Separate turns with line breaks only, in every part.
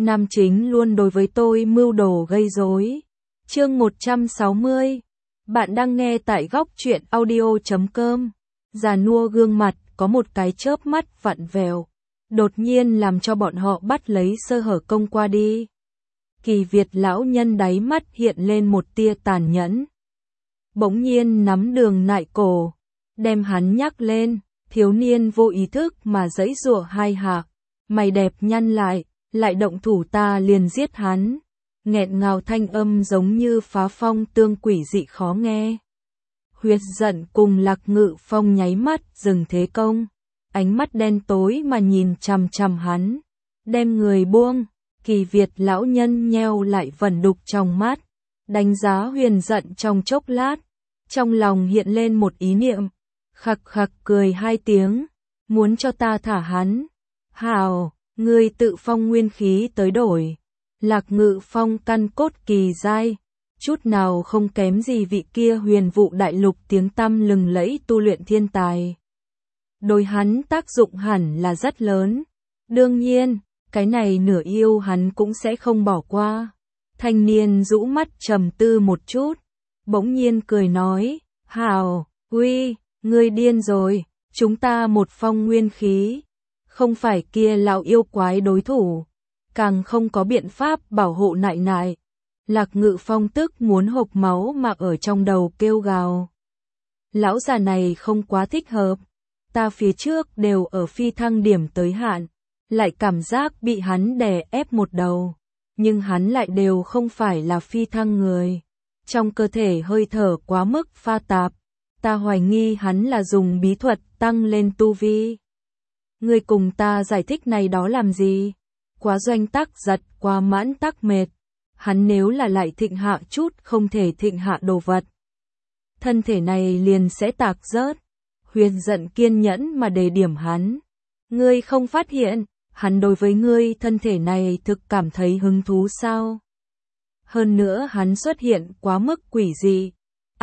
nam chính luôn đối với tôi mưu đồ gây rối. Chương 160. Bạn đang nghe tại góc truyện audio.com. Già nua gương mặt có một cái chớp mắt vặn vẹo, đột nhiên làm cho bọn họ bắt lấy sơ hở công qua đi. Kỳ Việt lão nhân đáy mắt hiện lên một tia tàn nhẫn. Bỗng nhiên nắm Đường Nại cổ, đem hắn nhắc lên, thiếu niên vô ý thức mà giãy giụa hai hạ, mày đẹp nhăn lại động thủ ta liền giết hắn. Nghẹn ngào thanh âm giống như phá phong tương quỷ dị khó nghe. Huyết giận cùng Lạc Ngự Phong nháy mắt dừng thế công, ánh mắt đen tối mà nhìn chằm chằm hắn, đem người buông. Kỳ Việt lão nhân nheo lại vẩn đục trong mắt, đánh giá Huyền giận trong chốc lát, trong lòng hiện lên một ý niệm, khặc khặc cười hai tiếng, muốn cho ta thả hắn. Hào, ngươi tự phong nguyên khí tới đổi. Lạc Ngự Phong căn cốt kỳ giai, chút nào không kém gì vị kia Huyền Vụ đại lục tiếng tăm lừng lẫy tu luyện thiên tài. Đối hắn tác dụng hẳn là rất lớn. Đương nhiên, cái này nửa yêu hắn cũng sẽ không bỏ qua. Thanh niên rũ mắt trầm tư một chút, bỗng nhiên cười nói, hào, uy, ngươi điên rồi, chúng ta một phong nguyên khí, không phải kia lão yêu quái đối thủ, càng không có biện pháp bảo hộ nại nại. Lạc Ngự Phong tức muốn hộc máu mà ở trong đầu kêu gào. Lão già này không quá thích hợp, ta phía trước đều ở phi thăng điểm tới hạn, lại cảm giác bị hắn đè ép một đầu, nhưng hắn lại đều không phải là phi thăng người. Trong cơ thể hơi thở quá mức pha tạp, ta hoài nghi hắn là dùng bí thuật tăng lên tu vi. Ngươi cùng ta giải thích này đó làm gì? Quá doanh tắc giật, quá mãn tắc mệt. Hắn nếu là lại thịnh hạ chút không thể thịnh hạ đồ vật, thân thể này liền sẽ tạc rớt. Huyền giận kiên nhẫn mà đề điểm hắn. Ngươi không phát hiện, hắn đối với ngươi thân thể này thực cảm thấy hứng thú sao? Hơn nữa hắn xuất hiện quá mức quỷ dị.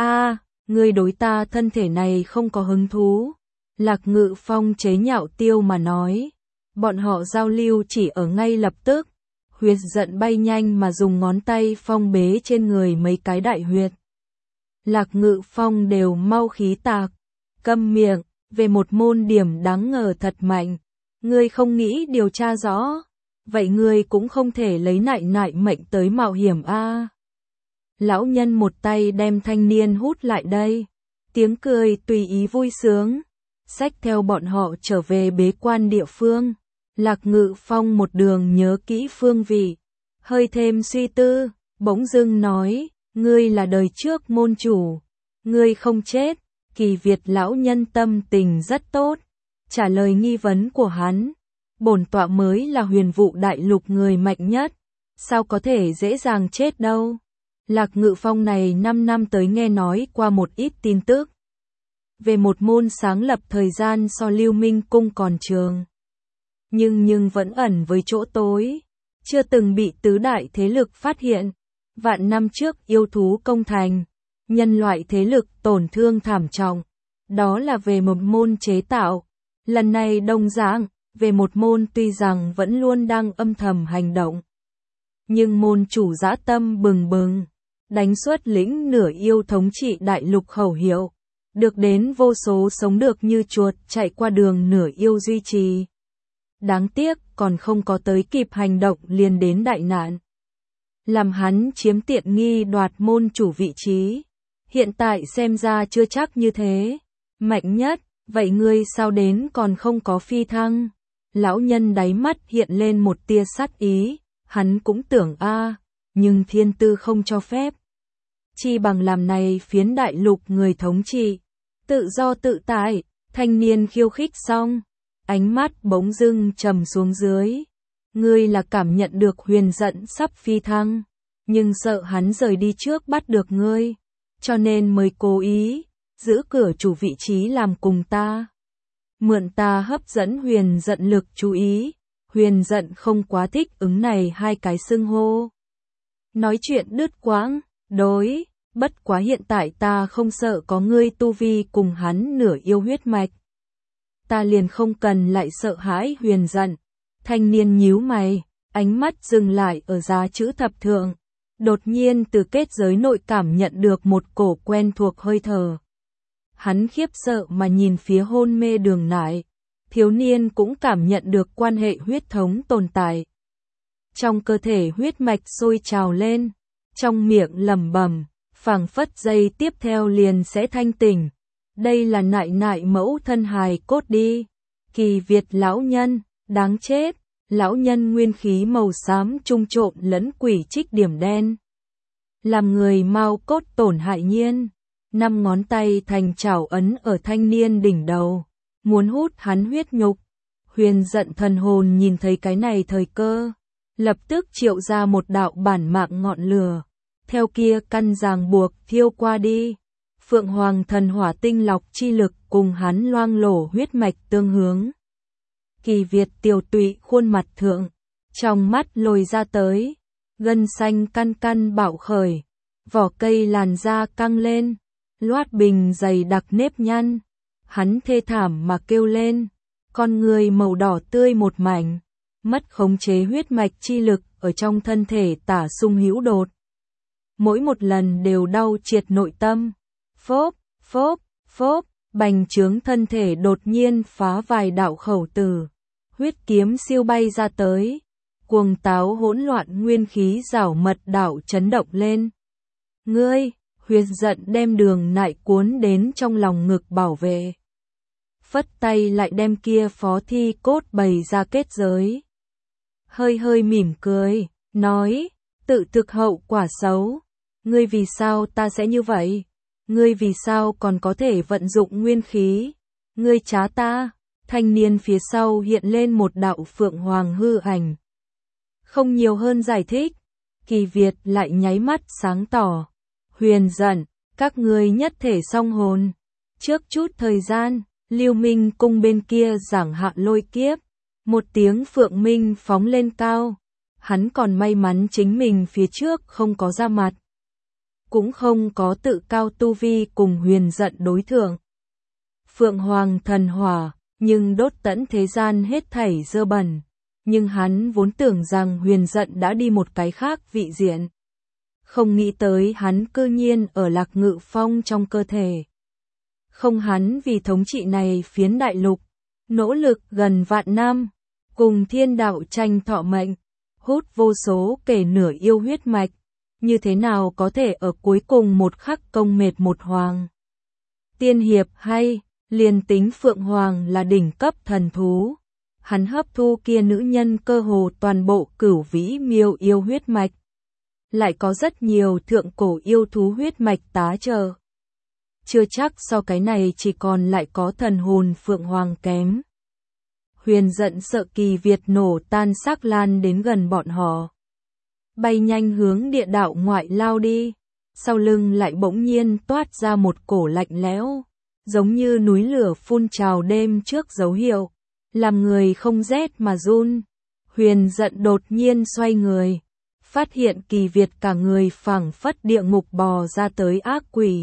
Ngươi đối ta thân thể này không có hứng thú. Lạc Ngự Phong chế nhạo tiêu mà nói. Bọn họ giao lưu chỉ ở ngay lập tức. Huyết giận bay nhanh mà dùng ngón tay phong bế trên người mấy cái đại huyệt. Lạc Ngự Phong đều mau khí tạc. Câm miệng, về một môn điểm đáng ngờ thật mạnh. Ngươi không nghĩ điều tra rõ, vậy ngươi cũng không thể lấy nại nại mệnh tới mạo hiểm a. Lão nhân một tay đem thanh niên hút lại đây, tiếng cười tùy ý vui sướng, xách theo bọn họ trở về bế quan địa phương. Lạc Ngự Phong một đường nhớ kỹ phương vị, hơi thêm suy tư, bỗng dưng nói, ngươi là đời trước môn chủ, ngươi không chết. Kỳ Việt lão nhân tâm tình rất tốt, trả lời nghi vấn của hắn, bổn tọa mới là Huyền Vụ đại lục người mạnh nhất, sao có thể dễ dàng chết đâu. Lạc Ngự Phong này 5 năm tới nghe nói qua một ít tin tức về một môn sáng lập thời gian so Lưu Minh Cung còn trường, nhưng vẫn ẩn với chỗ tối, chưa từng bị tứ đại thế lực phát hiện. Vạn năm trước yêu thú công thành, nhân loại thế lực tổn thương thảm trọng, đó là về một môn chế tạo. Lần này đồng dạng, về một môn tuy rằng vẫn luôn đang âm thầm hành động, nhưng môn chủ dã tâm bừng bừng, đánh xuất lĩnh nửa yêu thống trị đại lục khẩu hiệu, được đến vô số sống được như chuột chạy qua đường nửa yêu duy trì. Đáng tiếc còn không có tới kịp hành động liền đến đại nạn, làm hắn chiếm tiện nghi đoạt môn chủ vị trí. Hiện tại xem ra chưa chắc như thế. Mạnh nhất, vậy ngươi sao đến còn không có phi thăng? Lão nhân đáy mắt hiện lên một tia sát ý, hắn cũng tưởng nhưng thiên tư không cho phép. Chi bằng làm này phiến đại lục người thống trị, tự do tự tại. Thanh niên khiêu khích xong, ánh mắt bỗng dưng trầm xuống dưới. Ngươi là cảm nhận được Huyền giận sắp phi thăng, nhưng sợ hắn rời đi trước bắt được ngươi, cho nên mới cố ý giữ cửa chủ vị trí làm cùng ta. Mượn ta hấp dẫn Huyền giận lực chú ý. Huyền giận không quá thích ứng này hai cái xưng hô. Nói chuyện đứt quãng, đối, bất quá hiện tại ta không sợ có ngươi tu vi cùng hắn nửa yêu huyết mạch. Ta liền không cần lại sợ hãi Huyền giận. Thanh niên nhíu mày, ánh mắt dừng lại ở giá chữ thập thượng. Đột nhiên từ kết giới nội cảm nhận được một cổ quen thuộc hơi thở. Hắn khiếp sợ mà nhìn phía hôn mê Đường Nại. Thiếu niên cũng cảm nhận được quan hệ huyết thống tồn tại. Trong cơ thể huyết mạch sôi trào lên, trong miệng lẩm bẩm, phảng phất giây tiếp theo liền sẽ thanh tỉnh. Đây là Nại Nại mẫu thân hài cốt đi. Kỳ Việt lão nhân, đáng chết. Lão nhân nguyên khí màu xám trung trộn lẫn quỷ trích điểm đen. Làm người mau cốt tổn hại nhiên. 5 ngón tay thành chảo ấn ở thanh niên đỉnh đầu. Muốn hút hắn huyết nhục. Huyền giận thần hồn nhìn thấy cái này thời cơ. Lập tức triệu ra một đạo bản mạng ngọn lửa. Theo kia căn ràng buộc thiêu qua đi. Phượng Hoàng thần hỏa tinh lọc chi lực cùng hắn loang lổ huyết mạch tương hướng. Kỳ Việt tiểu tụy khuôn mặt thượng, trong mắt lồi ra tới, gân xanh căn căn bạo khởi, vỏ cây làn da căng lên, loát bình dày đặc nếp nhăn, hắn thê thảm mà kêu lên, con người màu đỏ tươi một mảnh, mất khống chế huyết mạch chi lực ở trong thân thể tả sung hữu đột. Mỗi một lần đều đau triệt nội tâm, phốp, phốp, phốp. Bành trướng thân thể đột nhiên phá vài đạo khẩu tử, huyết kiếm siêu bay ra tới, cuồng táo hỗn loạn nguyên khí rảo mật đạo chấn động lên. Ngươi, Huyền giận đem Đường Nại cuốn đến trong lòng ngực bảo vệ. Phất tay lại đem kia phó thi cốt bày ra kết giới. Hơi hơi mỉm cười, nói, tự thực hậu quả xấu. Ngươi vì sao ta sẽ như vậy? Ngươi vì sao còn có thể vận dụng nguyên khí? Ngươi trá ta. Thanh niên phía sau hiện lên một đạo phượng hoàng hư ảnh. Không nhiều hơn giải thích. Kỳ Việt lại nháy mắt sáng tỏ. Huyền giận, các ngươi nhất thể song hồn. Trước chút thời gian, Lưu Minh cung bên kia giảng hạ lôi kiếp. Một tiếng phượng minh phóng lên cao. Hắn còn may mắn chính mình phía trước không có ra mặt. Cũng không có tự cao tu vi cùng huyền giận đối thượng. Phượng Hoàng thần hỏa, nhưng đốt tận thế gian hết thảy dơ bẩn. Nhưng hắn vốn tưởng rằng huyền giận đã đi một cái khác vị diện. Không nghĩ tới hắn cư nhiên ở Lạc Ngự Phong trong cơ thể. Không, hắn vì thống trị này phiến đại lục, nỗ lực gần vạn năm, cùng thiên đạo tranh thọ mệnh, hút vô số kể nửa yêu huyết mạch. Như thế nào có thể ở cuối cùng một khắc công mệt một hoàng. Tiên hiệp hay, liền tính Phượng Hoàng là đỉnh cấp thần thú. Hắn hấp thu kia nữ nhân cơ hồ toàn bộ cửu vĩ miêu yêu huyết mạch. Lại có rất nhiều thượng cổ yêu thú huyết mạch tá trợ. Chưa chắc so cái này chỉ còn lại có thần hồn Phượng Hoàng kém. Huyền giận sợ Kỳ Việt nổ tan xác lan đến gần bọn họ. Bay nhanh hướng địa đạo ngoại lao đi, sau lưng lại bỗng nhiên toát ra một cổ lạnh lẽo, giống như núi lửa phun trào đêm trước dấu hiệu, làm người không rét mà run. Huyền giận đột nhiên xoay người, phát hiện Kỳ Việt cả người phảng phất địa ngục bò ra tới ác quỷ.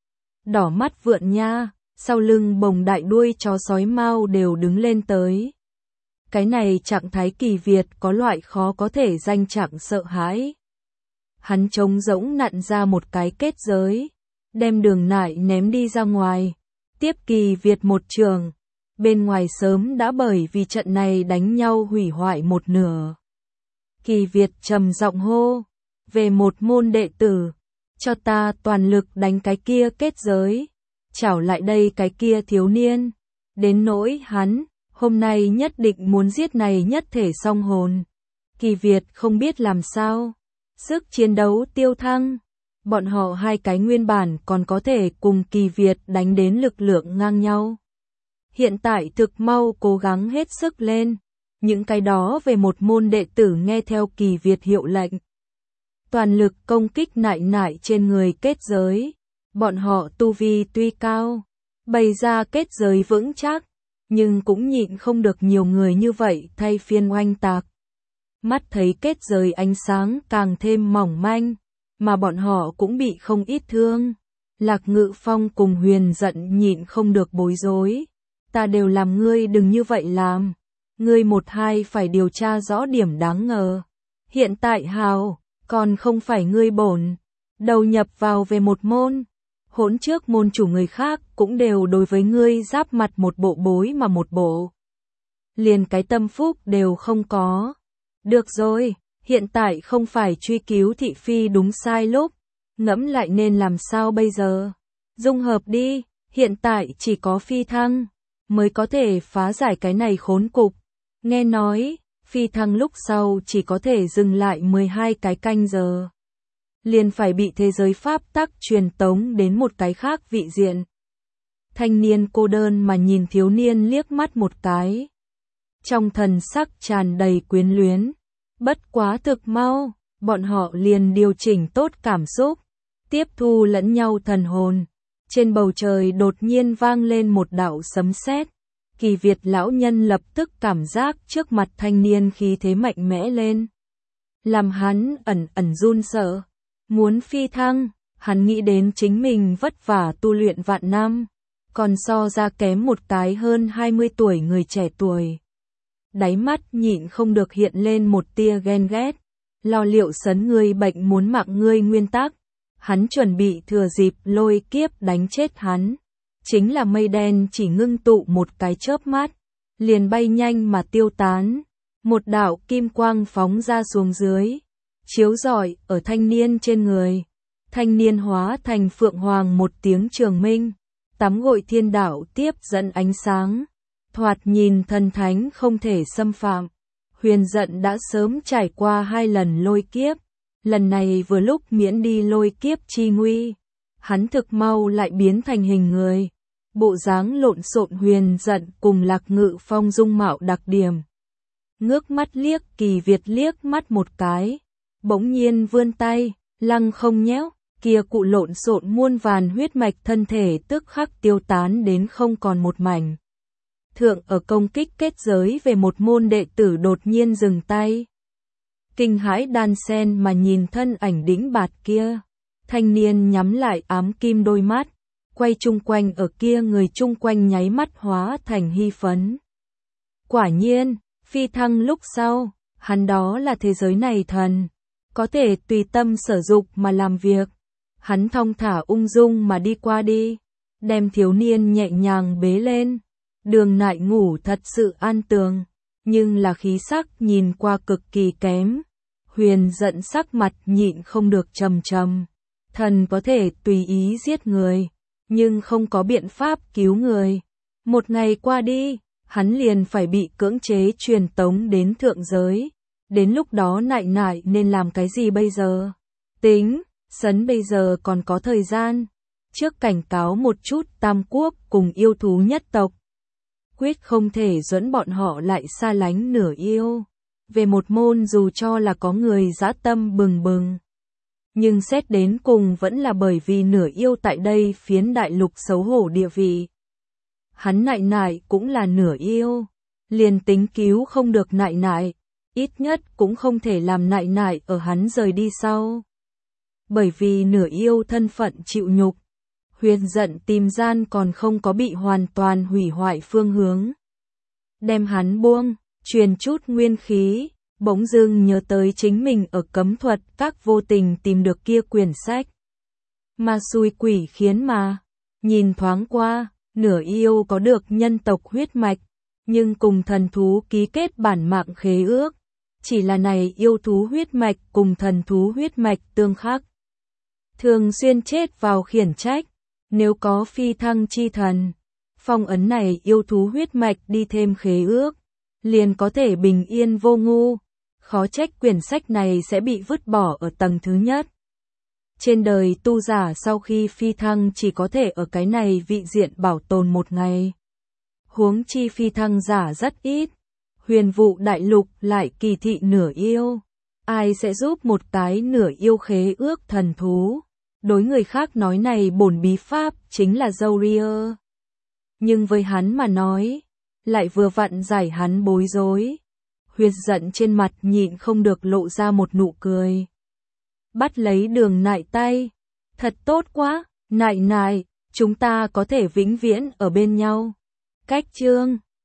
Đỏ mắt vượn nha, sau lưng bồng đại đuôi chó sói mao đều đứng lên tới. Cái này trạng thái Kỳ Việt có loại khó có thể danh trạng sợ hãi. Hắn trống rỗng nặn ra một cái kết giới, đem Đường Nại ném đi ra ngoài, tiếp Kỳ Việt một trường. Bên ngoài sớm đã bởi vì trận này đánh nhau hủy hoại một nửa. Kỳ Việt trầm giọng hô, về một môn đệ tử, cho ta toàn lực đánh cái kia kết giới, chảo lại đây cái kia thiếu niên. Đến nỗi hắn, hôm nay nhất định muốn giết này nhất thể song hồn. Kỳ Việt không biết làm sao, sức chiến đấu tiêu thăng. Bọn họ hai cái nguyên bản còn có thể cùng Kỳ Việt đánh đến lực lượng ngang nhau. Hiện tại thực mau cố gắng hết sức lên. Những cái đó về một môn đệ tử nghe theo Kỳ Việt hiệu lệnh. Toàn lực công kích Nại Nại trên người kết giới. Bọn họ tu vi tuy cao, bày ra kết giới vững chắc, nhưng cũng nhịn không được nhiều người như vậy thay phiên oanh tạc. Mắt thấy kết giới ánh sáng càng thêm mỏng manh, mà bọn họ cũng bị không ít thương. Lạc Ngự Phong cùng Huyền giận nhịn không được bối rối. Ta đều làm ngươi đừng như vậy làm. Ngươi một hai phải điều tra rõ điểm đáng ngờ. Hiện tại Hào, còn không phải ngươi bổn đầu nhập vào về một môn. Hỗn trước môn chủ người khác cũng đều đối với ngươi giáp mặt một bộ bối mà một bộ. Liền cái tâm phúc đều không có. Được rồi, hiện tại không phải truy cứu thị phi đúng sai lúc. Ngẫm lại nên làm sao bây giờ? Dung hợp đi, hiện tại chỉ có phi thăng mới có thể phá giải cái này khốn cục. Nghe nói, phi thăng lúc sau chỉ có thể dừng lại 12 cái canh giờ. Liền phải bị thế giới pháp tắc truyền tống đến một cái khác vị diện. Thanh niên cô đơn mà nhìn thiếu niên liếc mắt một cái. Trong thần sắc tràn đầy quyến luyến. Bất quá thực mau, bọn họ liền điều chỉnh tốt cảm xúc, tiếp thu lẫn nhau thần hồn. Trên bầu trời đột nhiên vang lên một đạo sấm sét. Kỳ Việt lão nhân lập tức cảm giác trước mặt thanh niên khí thế mạnh mẽ lên. Làm hắn ẩn ẩn run sợ. Muốn phi thăng, hắn nghĩ đến chính mình vất vả tu luyện vạn năm, còn so ra kém một cái hơn 20 tuổi người trẻ tuổi. Đáy mắt nhịn không được hiện lên một tia ghen ghét, lo liệu sấn ngươi bệnh muốn mạng ngươi nguyên tắc. Hắn chuẩn bị thừa dịp lôi kiếp đánh chết hắn. Chính là mây đen chỉ ngưng tụ một cái chớp mắt, liền bay nhanh mà tiêu tán. Một đạo kim quang phóng ra xuống dưới, chiếu rọi ở thanh niên trên người. Thanh niên hóa thành phượng hoàng một tiếng trường minh, tắm gội thiên đạo tiếp dẫn ánh sáng. Thoạt nhìn thần thánh không thể xâm phạm. Huyền Dận đã sớm trải qua 2 lần lôi kiếp, lần này vừa lúc miễn đi lôi kiếp chi nguy. Hắn thực mau lại biến thành hình người. Bộ dáng lộn xộn Huyền Dận cùng Lạc Ngự Phong dung mạo đặc điểm. Ngước mắt liếc Kỳ Việt liếc mắt một cái, bỗng nhiên vươn tay, lăng không nhéo, kia cụ lộn xộn muôn vàn huyết mạch thân thể tức khắc tiêu tán đến không còn một mảnh. Thượng ở công kích kết giới về một môn đệ tử đột nhiên dừng tay. Kinh hãi đan sen mà nhìn thân ảnh đĩnh bạt kia. Thanh niên nhắm lại ám kim đôi mắt, quay chung quanh ở kia người chung quanh nháy mắt hóa thành hy phấn. Quả nhiên, phi thăng lúc sau, hắn đó là thế giới này thần, có thể tùy tâm sở dục mà làm việc. Hắn thong thả ung dung mà đi qua đi, đem thiếu niên nhẹ nhàng bế lên. Đường Nại ngủ thật sự an tường, nhưng là khí sắc nhìn qua cực kỳ kém. Huyền Dận sắc mặt nhịn không được trầm trầm. Thần có thể tùy ý giết người, nhưng không có biện pháp cứu người. Một ngày qua đi, hắn liền phải bị cưỡng chế truyền tống đến thượng giới. Đến lúc đó Nại Nại nên làm cái gì bây giờ? Tính, sấn bây giờ còn có thời gian. Trước cảnh cáo một chút Tam Quốc cùng yêu thú nhất tộc. Quyết không thể dẫn bọn họ lại xa lánh nửa yêu. Về một môn dù cho là có người dã tâm bừng bừng. Nhưng xét đến cùng vẫn là bởi vì nửa yêu tại đây phiến đại lục xấu hổ địa vị. Hắn Nại Nại cũng là nửa yêu. Liền tính cứu không được Nại Nại, ít nhất cũng không thể làm Nại Nại ở hắn rời đi sau. Bởi vì nửa yêu thân phận chịu nhục. Huyền Dận tìm gian còn không có bị hoàn toàn hủy hoại phương hướng. Đem hắn buông, truyền chút nguyên khí, bỗng dưng nhớ tới chính mình ở cấm thuật các vô tình tìm được kia quyển sách. Mà xui quỷ khiến mà, nhìn thoáng qua, nửa yêu có được nhân tộc huyết mạch, nhưng cùng thần thú ký kết bản mạng khế ước. Chỉ là này yêu thú huyết mạch cùng thần thú huyết mạch tương khắc. Thường xuyên chết vào khiển trách. Nếu có phi thăng chi thần, phong ấn này yêu thú huyết mạch đi thêm khế ước, liền có thể bình yên vô ngu. Khó trách quyển sách này sẽ bị vứt bỏ ở tầng thứ nhất. Trên đời tu giả sau khi phi thăng chỉ có thể ở cái này vị diện bảo tồn một ngày. Huống chi phi thăng giả rất ít. Huyền Vụ đại lục lại kỳ thị nửa yêu. Ai sẽ giúp một cái nửa yêu khế ước thần thú? Đối người khác nói này bổn bí pháp chính là dâu ria. Nhưng với hắn mà nói, lại vừa vặn giải hắn bối rối. Huyền Dận trên mặt nhịn không được lộ ra một nụ cười. Bắt lấy Đường Nại tay. Thật tốt quá, Nại Nại, chúng ta có thể vĩnh viễn ở bên nhau. Cách chương